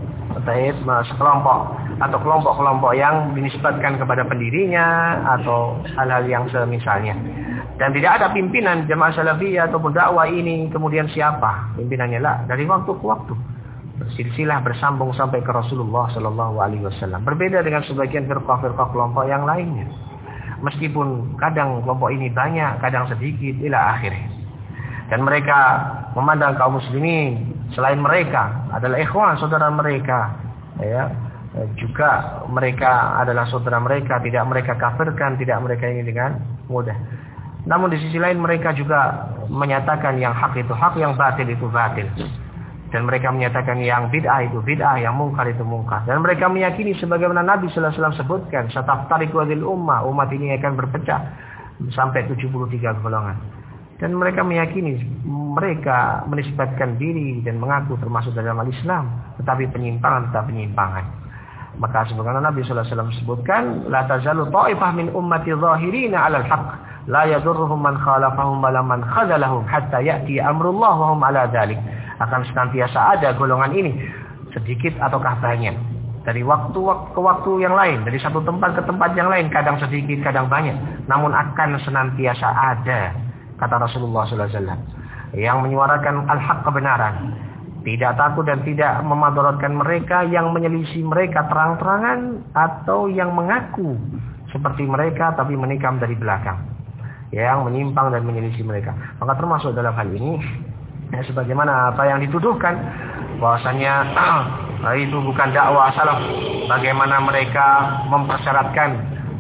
sekelompok atau kelompok-kelompok yang dinisbatkan kepada pendirinya atau hal-hal yang semisalnya. Dan tidak ada pimpinan Jamaah Salafiyah ataupun dakwah ini kemudian siapa pimpinannya lah, dari waktu ke waktu bersilsilah bersambung sampai ke Rasulullah sallallahu alaihi wasallam. Berbeda dengan sebagian firqah-firqah kelompok yang lainnya. Meskipun kadang kelompok ini banyak, kadang sedikit ila akhirnya. Dan mereka memandang kaum muslimin selain mereka adalah ikhwan, saudara mereka ya. Juga mereka adalah saudara mereka, tidak mereka kafirkan, tidak mereka ini dengan mudah. Namun di sisi lain mereka juga menyatakan yang hak itu hak, yang batil itu batil. Dan mereka menyatakan yang bid'ah itu bid'ah, yang mungkar itu mungkar. Dan mereka meyakini sebagaimana Nabi sallallahu alaihi wasallam sebutkan, sataftariqu hadhil ummah, umat ini akan berpecah sampai tujuh puluh tiga golongan. Dan mereka meyakini, mereka menisbatkan diri dan mengaku termasuk dalam al-Islam, tetapi penyimpangan tetap penyimpangan. Maka sebagaimana Nabi sallallahu alaihi wasallam sebutkan, la tazalu ta'ifah min ummati zahirina 'alal haqq, la yadurruhum man khalafahum wa man khadalahum hatta ya'ti amrullah wa hum 'ala dzalik. Akan senantiasa ada golongan ini, sedikit ataukah banyak, dari waktu ke waktu yang lain, dari satu tempat ke tempat yang lain, kadang sedikit, kadang banyak, namun akan senantiasa ada, kata Rasulullah sallallahu alaihi wasallam, yang menyuarakan al-haq, kebenaran, tidak takut dan tidak memadaratkan mereka yang menyelisih mereka terang-terangan atau yang mengaku seperti mereka tapi menikam dari belakang, yang menyimpang dan menyelisih mereka. Maka termasuk dalam hal ini ya, sebagaimana apa yang dituduhkan bahwasanya ah, itu bukan dakwah salaf, bagaimana mereka mempersyaratkan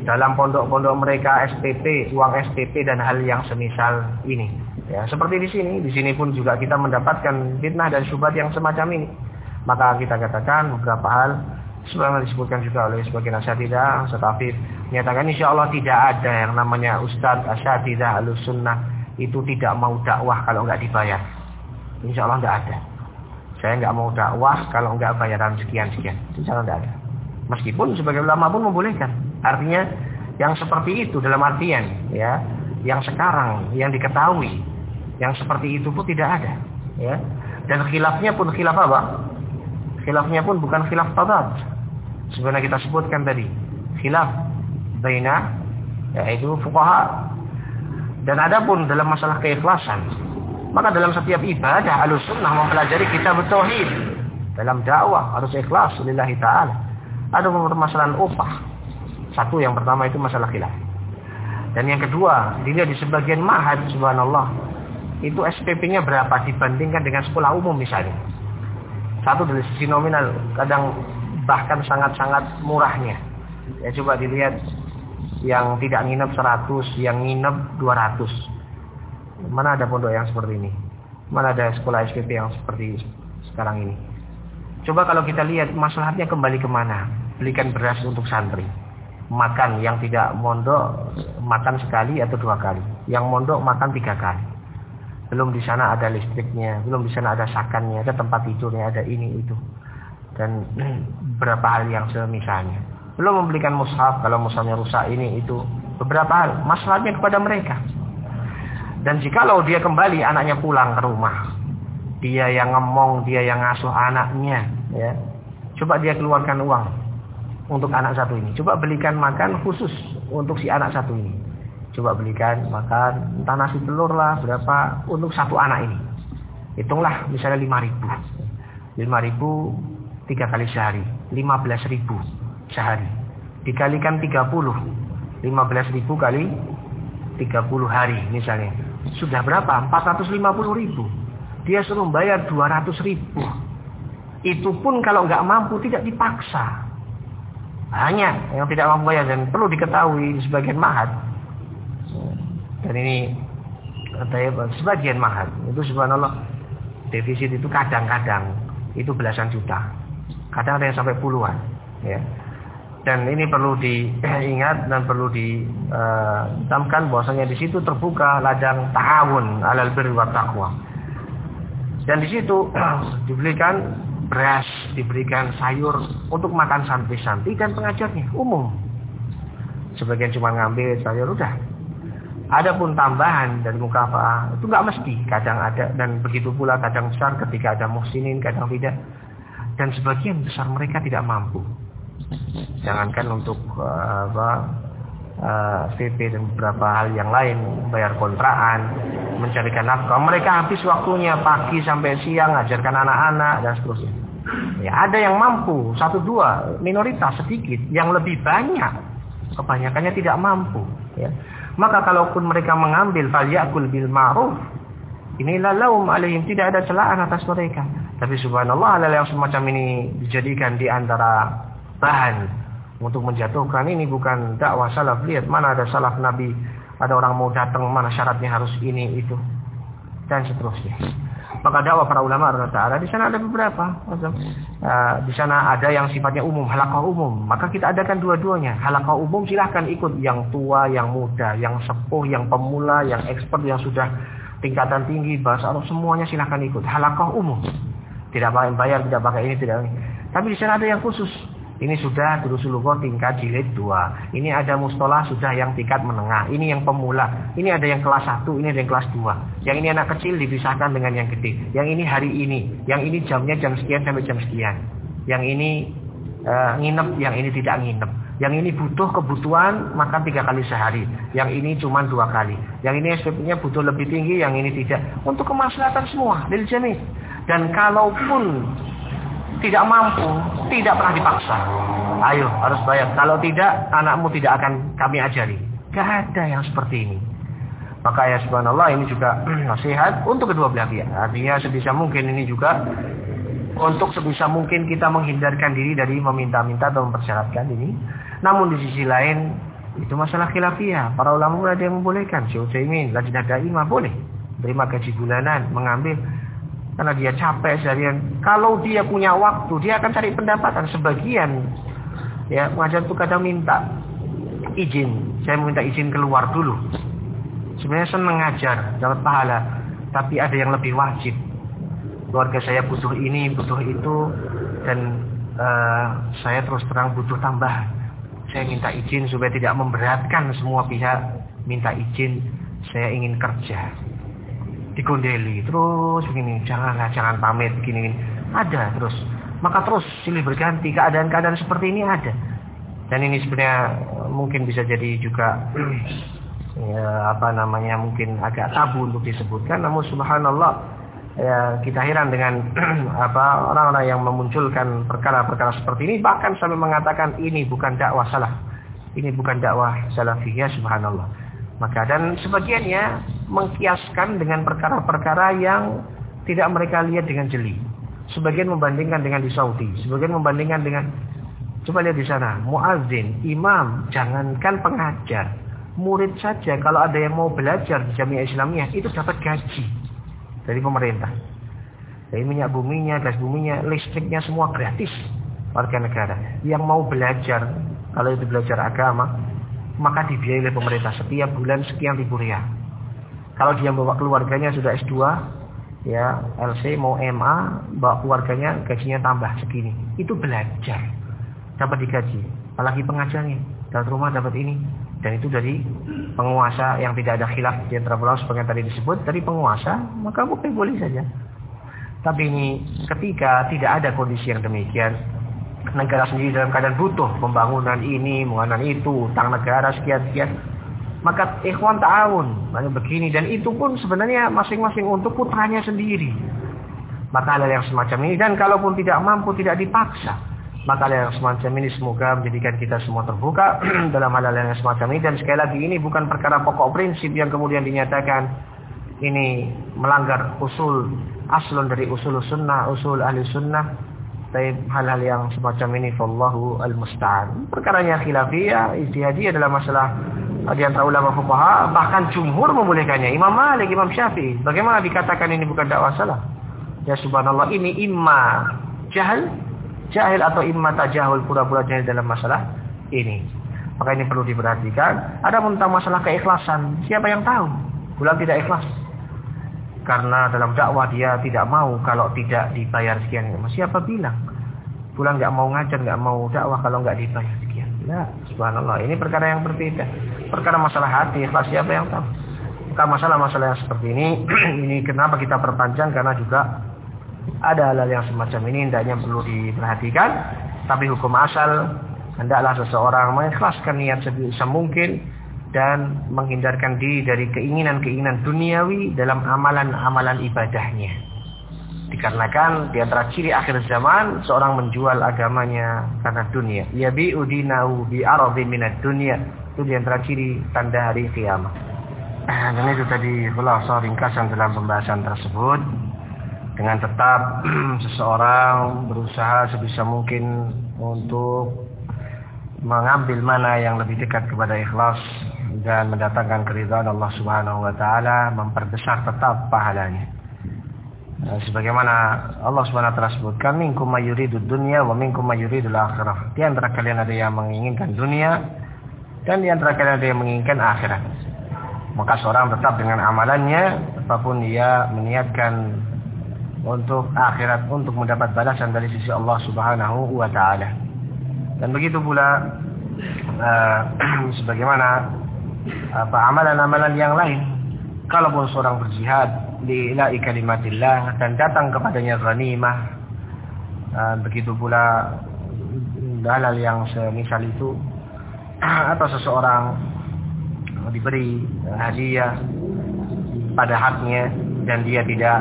dalam pondok-pondok mereka S P P, uang S P P dan hal yang semisal ini. Ya, seperti di sini, di sini pun juga kita mendapatkan fitnah dan syubhat yang semacam ini. Maka kita katakan beberapa hal sebagaimana disebutkan juga oleh sebagian asatidzah, Ustaz Afif menyatakan insya Allah tidak ada yang namanya Ustaz asatidzah Ahlussunnah itu tidak mau dakwah kalau nggak dibayar. Insya Allah nggak ada. Saya nggak mau dakwah kalau nggak bayaran sekian-sekian. Insya Allah nggak ada. Meskipun sebagai ulama pun membolehkan. Artinya yang seperti itu dalam artian ya, yang sekarang yang diketahui yang seperti itu pun tidak ada. Ya. Dan khilafnya pun khilaf apa? Khilafnya pun bukan khilaf tadad. Sebenarnya kita sebutkan tadi khilaf baina yaitu fuqaha. Dan ada pun dalam masalah keikhlasan. Maka dalam setiap ibadah Ahlussunnah mempelajari kitab tauhid. Dalam dakwah harus ikhlas lillahi taala. Ada permasalahan upah. Satu yang pertama itu masalah khilaf. Dan yang kedua, dilihat di sebagian ma'had subhanallah, itu S P P-nya berapa dibandingkan dengan sekolah umum misalnya. Satu dari sisi nominal, kadang bahkan sangat-sangat murahnya. Ya coba dilihat yang tidak nginep seratus, yang nginep dua ratus. Mana ada pondok yang seperti ini? Mana ada sekolah S P P yang seperti sekarang ini? Coba kalau kita lihat masalahnya kembali kemana? Belikan beras untuk santri. Makan yang tidak mondok, makan sekali atau dua kali. Yang mondok makan tiga kali. Belum di sana ada listriknya, belum di sana ada sakannya, ada tempat tidurnya, ada ini itu. Dan beberapa hal yang semisalnya. Belum membelikan mushaf, kalau mushafnya rusak ini itu. Beberapa hal, masalahnya kepada mereka. Dan jikalau dia kembali, anaknya pulang ke rumah. Dia yang ngomong, dia yang ngasuh anaknya. Ya. Coba dia keluarkan uang untuk anak satu ini. Coba belikan makan khusus untuk si anak satu ini. Coba belikan makan, entah nasi telur lah, berapa untuk satu anak ini. Hitunglah misalnya lima ribu. lima ribu tiga kali sehari. lima belas ribu sehari. Dikalikan tiga puluh. lima belas ribu kali tiga puluh hari misalnya. Sudah berapa? empat ratus lima puluh ribu. Dia suruh bayar dua ratus ribu. Itu pun kalau nggak mampu tidak dipaksa. Hanya yang tidak mampu bayar dan perlu diketahui di sebagian ma'had. Dan ini sebagian ma'had itu subhanallah defisit itu kadang-kadang itu belasan juta. Kadang ada yang sampai puluhan, ya. Dan ini perlu diingat dan perlu ditamkan bahwasanya di situ terbuka ladang ta'awun 'alal birri wat taqwa. Dan di situ diberikan beras, diberikan sayur untuk makan santri-santri dan pengajarnya umum. Sebagian cuma ngambil sayur udah. Adapun tambahan dari mukafa'ah itu nggak mesti, kadang ada dan begitu pula kadang besar ketika ada muhsinin, kadang tidak. Dan sebagian besar mereka tidak mampu. Jangankan untuk uh, apa uh, V P dan beberapa hal yang lain, bayar kontrakan, mencarikan nafkah. Mereka habis waktunya pagi sampai siang ngajarkan anak-anak dan seterusnya. Ya, ada yang mampu, satu dua, minoritas sedikit, yang lebih banyak, kebanyakannya tidak mampu. Ya. Maka kalaupun mereka mengambil falyakul bil ma'ruf, inilah laum alaihim, tidak ada celaan atas mereka. Tapi subhanallah hal yang semacam ini dijadikan di antara bahan untuk menjatuhkan, ini bukan dakwah salaf. Lihat mana ada salaf Nabi, ada orang mau datang mana syaratnya harus ini itu dan seterusnya. Maka dakwah para ulama radhiyallahu ta'ala di sana ada beberapa macam. Uh, di sana ada yang sifatnya umum, halaqah umum. Maka kita adakan dua-duanya. Halaqah umum silahkan ikut yang tua, yang muda, yang sepuh, yang pemula, yang expert, yang sudah tingkatan tinggi bahasa Arab, semuanya silahkan ikut. Halaqah umum. Tidak pakai bayar, tidak pakai ini, tidak ini. Tapi di sana ada yang khusus. Ini sudah Durusulullah tingkat jilid dua. Ini ada mustolah sudah yang tingkat menengah. Ini yang pemula. Ini ada yang kelas satu, ini ada yang kelas dua. Yang ini anak kecil dipisahkan dengan yang gede. Yang ini hari ini. Yang ini jamnya jam sekian sampai jam sekian. Yang ini uh, nginep, yang ini tidak nginep. Yang ini butuh kebutuhan makan tiga kali sehari. Yang ini cuma dua kali. Yang ini S P P-nya butuh lebih tinggi, yang ini tidak. Untuk kemaslahatan semua. Lil jami'. Dan kalaupun tidak mampu, tidak pernah dipaksa. Ayo, harus bayar. Kalau tidak, anakmu tidak akan kami ajari. Gak ada yang seperti ini. Maka ya subhanallah ini juga nasihat untuk kedua belah pihak. Artinya sebisa mungkin ini juga untuk sebisa mungkin kita menghindarkan diri dari meminta-minta atau mempersyaratkan ini. Namun di sisi lain, Itu masalah khilafiyah. Para ulama ada yang membolehkan. Syekh Utsaimin, Lajnah Daimah boleh terima gaji bulanan, mengambil karena dia capek seharian. Kalau dia punya waktu, dia akan cari pendapatan. Sebagian ya pengajar itu kadang minta izin. Saya minta izin keluar dulu. Sebenarnya senang ngajar, dapat pahala, tapi ada yang lebih wajib. Keluarga saya butuh ini, butuh itu, dan uh, saya terus terang butuh tambahan. Saya minta izin supaya tidak memberatkan semua pihak. Minta izin, saya ingin kerja. Dikondeli terus begini, janganlah, jangan pamit begini, begini. Ada terus, maka terus silih berganti, keadaan-keadaan seperti ini ada. Dan ini sebenarnya mungkin bisa jadi juga ya, apa namanya, mungkin agak tabu untuk disebutkan. Namun subhanallah, ya, kita heran dengan apa orang-orang yang memunculkan perkara-perkara seperti ini, bahkan sampai mengatakan ini bukan dakwah salaf, ini bukan dakwah salafiyah, subhanallah. Maka dan sebagiannya mengkiaskan dengan perkara-perkara yang tidak mereka lihat dengan jeli. Sebagian membandingkan dengan di Saudi, sebagian membandingkan dengan, coba lihat di sana, muadzin, imam, jangankan pengajar, murid saja kalau ada yang mau belajar di Jamiah Islamiyah itu dapat gaji dari pemerintah. Dari minyak buminya, gas buminya, listriknya semua gratis warga negara. Yang mau belajar, kalau itu belajar agama, maka dibiayai oleh pemerintah setiap bulan sekian ribu rial. Kalau dia bawa keluarganya sudah S dua, ya L C mau M A, bawa keluarganya gajinya tambah segini. Itu belajar, dapat digaji. Apalagi pengajarnya, dapat rumah dapat ini. Dan itu dari penguasa yang tidak ada khilaf di antara ulama seperti yang tadi disebut, dari penguasa, maka boleh boleh saja. Tapi ini ketika tidak ada kondisi yang demikian, negara sendiri dalam keadaan butuh pembangunan ini, pembangunan itu, utang negara sekian-sekian, maka ikhwan ta'awun, banyak begini, dan itu pun sebenarnya masing-masing untuk putranya sendiri. Maka hal yang semacam ini, dan kalaupun tidak mampu, tidak dipaksa, maka hal yang semacam ini semoga menjadikan kita semua terbuka dalam hal-hal yang semacam ini. Dan sekali lagi, ini bukan perkara pokok prinsip yang kemudian dinyatakan ini melanggar usul aslun dari usul sunnah, usul ahli sunnah. Tapi hal-hal yang semacam ini wallahu al-musta'an. Perkaranya khilafiyah, ijtihadiyah adalah masalah di antara ulama fuqaha, bahkan jumhur membolehkannya. Imam Malik, Imam Syafi'i. Bagaimana dikatakan ini bukan dakwah salaf? Ya subhanallah, ini imma jahil, jahil atau imma tajahul, pura-pura jahil dalam masalah ini. Maka ini perlu diperhatikan. Ada tentang masalah keikhlasan, siapa yang tahu? Bulan tidak ikhlas. Karena dalam dakwah dia tidak mau kalau tidak dibayar sekian. Siapa bilang? Pulang nggak mau ngajar, nggak mau dakwah kalau nggak dibayar sekian. Ya, subhanallah. Ini perkara yang berbeda. Perkara masalah hati, ikhlas, siapa yang tahu? Maka masalah-masalah yang seperti ini, ini kenapa kita perpanjang? Karena juga ada hal-hal yang semacam ini hendaknya perlu diperhatikan. Tapi hukum asal, hendaklah seseorang mengikhlaskan niat sebisa mungkin dan menghindarkan diri dari keinginan-keinginan duniawi dalam amalan-amalan ibadahnya. Dikarenakan di antara ciri akhir zaman seorang menjual agamanya karena dunia. Yabi'u dinahu bi aradhi minad dunya. Itu di antara ciri tanda hari kiamat. Dan itu tadi khulasa ringkasan dalam pembahasan tersebut. Dengan tetap seseorang berusaha sebisa mungkin untuk mengambil mana yang lebih dekat kepada ikhlas dan mendatangkan keridhaan Allah Subhanahu wa taala, memperbesar tetap pahalanya. Sebagaimana Allah Subhanahu wa taala sebutkan, minkum mayyuridud dunya wa minkum mayyuridul akhirah. Di antara kalian ada yang menginginkan dunia dan di antara kalian ada yang menginginkan akhirat. Maka seorang tetap dengan amalannya, apapun dia meniatkan untuk akhirat, untuk mendapat balasan dari sisi Allah Subhanahu wa taala. Dan begitu pula uh, sebagaimana apa amalan-amalan yang lain, kalaupun seorang berjihad di ilahi kalimatillah dan datang kepadanya ghanimah, uh, begitu pula hal-hal yang semisal itu, atau seseorang diberi hadiah pada haknya dan dia tidak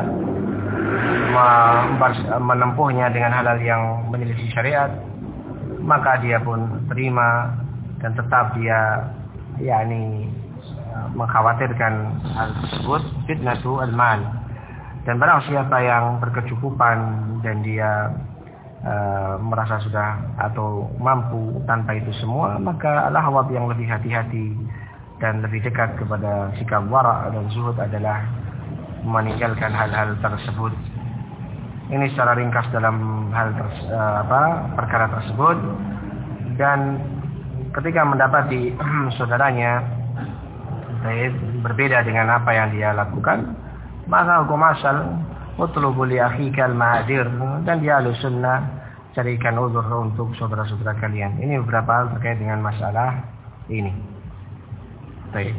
menempuhnya dengan hal-hal yang menyelisih syariat, maka dia pun terima dan tetap dia yakni mengkhawatirkan hal tersebut, fitnatu al-mal. Dan barang siapa yang berkecukupan dan dia uh, merasa sudah atau mampu tanpa itu semua, maka lahwat yang lebih hati-hati dan lebih dekat kepada sikap wara' dan zuhud adalah meninggalkan hal-hal tersebut. Ini secara ringkas dalam hal ters, uh, apa perkara tersebut. Dan ketika mendapati saudaranya berbeda dengan apa yang dia lakukan, maka hukum asal utlubu li akhika al-ma'adir, dan dia ahlu sunnah, carikan uzur untuk saudara-saudara kalian. Ini beberapa hal terkait dengan masalah ini. Baik.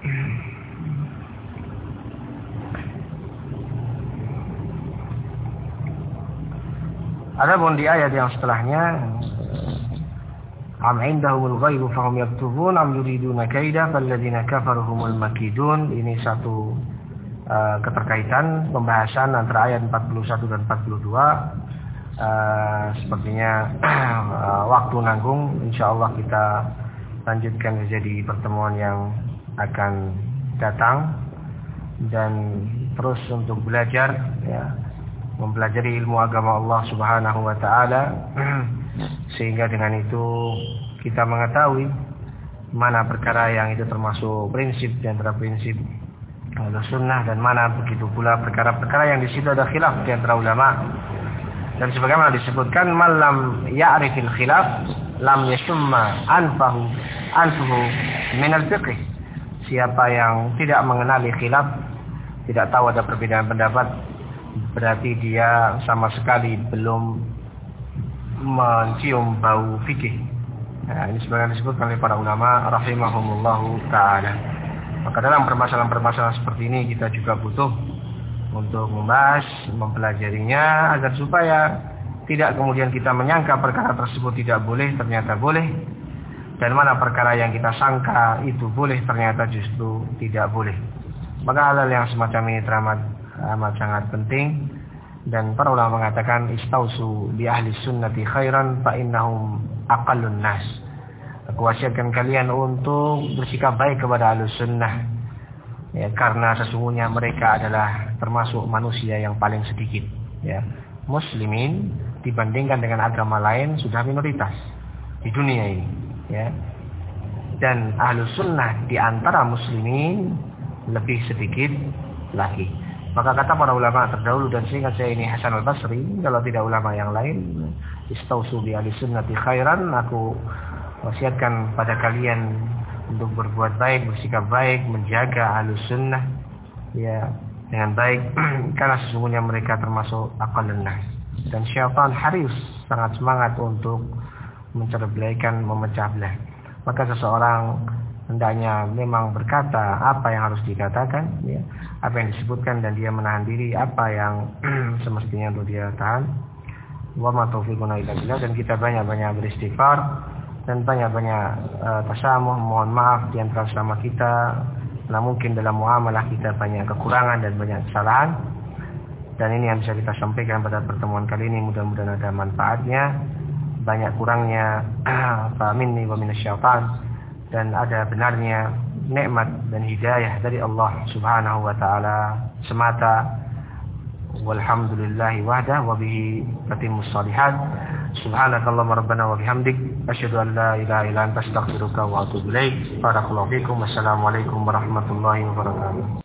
Adapun di ayat yang setelahnya, am indahumul ghaibu fahum yaktubun am yuriduna kaida falladzina kafaru humul makidun. Ini satu uh, keterkaitan pembahasan antara ayat empat puluh satu dan empat puluh dua. Uh, sepertinya uh, waktu nanggung, insyaallah kita lanjutkan jadi pertemuan yang akan datang, dan terus untuk belajar, ya, mempelajari ilmu agama Allah Subhanahu wa taala, sehingga dengan itu kita mengetahui mana perkara yang itu termasuk prinsip di antara prinsip Ahlussunnah, dan mana begitu pula perkara-perkara yang di situ ada khilaf di antara ulama. Dan sebagaimana disebutkan, malam ya'rifil khilaf lam yashumma anfahu anfuhu min al-fiqh. Siapa yang tidak mengenali khilaf, tidak tahu ada perbedaan pendapat, berarti dia sama sekali belum mencium bau fikih. Nah, ini sebenarnya disebutkan oleh para ulama rahimahumullahu ta'ala. Maka dalam permasalahan-permasalahan seperti ini kita juga butuh untuk membahas, mempelajarinya, agar supaya tidak kemudian kita menyangka perkara tersebut tidak boleh, ternyata boleh, dan mana perkara yang kita sangka itu boleh, ternyata justru tidak boleh. Maka hal-hal yang semacam ini teramat amat sangat penting, dan para ulama mengatakan istausu bi ahli sunnati khairan fa innahum aqallun nas. Aku wasiatkan kalian untuk bersikap baik kepada ahli sunnah, ya, karena sesungguhnya mereka adalah termasuk manusia yang paling sedikit, ya. Muslimin dibandingkan dengan agama lain sudah minoritas di dunia ini, ya. Dan ahli sunnah di antara muslimin lebih sedikit lagi. Maka kata para ulama terdahulu, dan seingat saya ini Hasan al-Basri, kalau tidak ulama yang lain, istausu bi ahli sunnati khairan, aku wasiatkan pada kalian untuk berbuat baik, bersikap baik, menjaga ahli sunnah, ya, dengan baik, karena sesungguhnya mereka termasuk aqallun nas. Dan syaitan haris, sangat semangat untuk mencerbelaikan, memecah belah. Maka seseorang hendaknya memang berkata apa yang harus dikatakan, ya, apa yang disebutkan, dan dia menahan diri apa yang semestinya untuk dia tahan. Wa ma taufiquna illa billah. Dan kita banyak-banyak beristighfar dan banyak-banyak uh, tasamuh, mohon maaf di antara sesama kita. Nah, mungkin dalam muamalah kita banyak kekurangan dan banyak kesalahan, dan ini yang bisa kita sampaikan pada pertemuan kali ini. Mudah-mudahan ada manfaatnya. Banyak kurangnya fa minni wa minasyaitan, dan ada benarnya nikmat dan hidayah dari Allah Subhanahu wa taala semata. Walhamdulillahi wahda wa bihi tatimmus shalihat. Subhanakallahumma rabbana wa bihamdik asyhadu an la ilaha illa anta astaghfiruka wa atubu ilaik. Barakallahu fikum. Wassalamualaikum warahmatullahi wabarakatuh.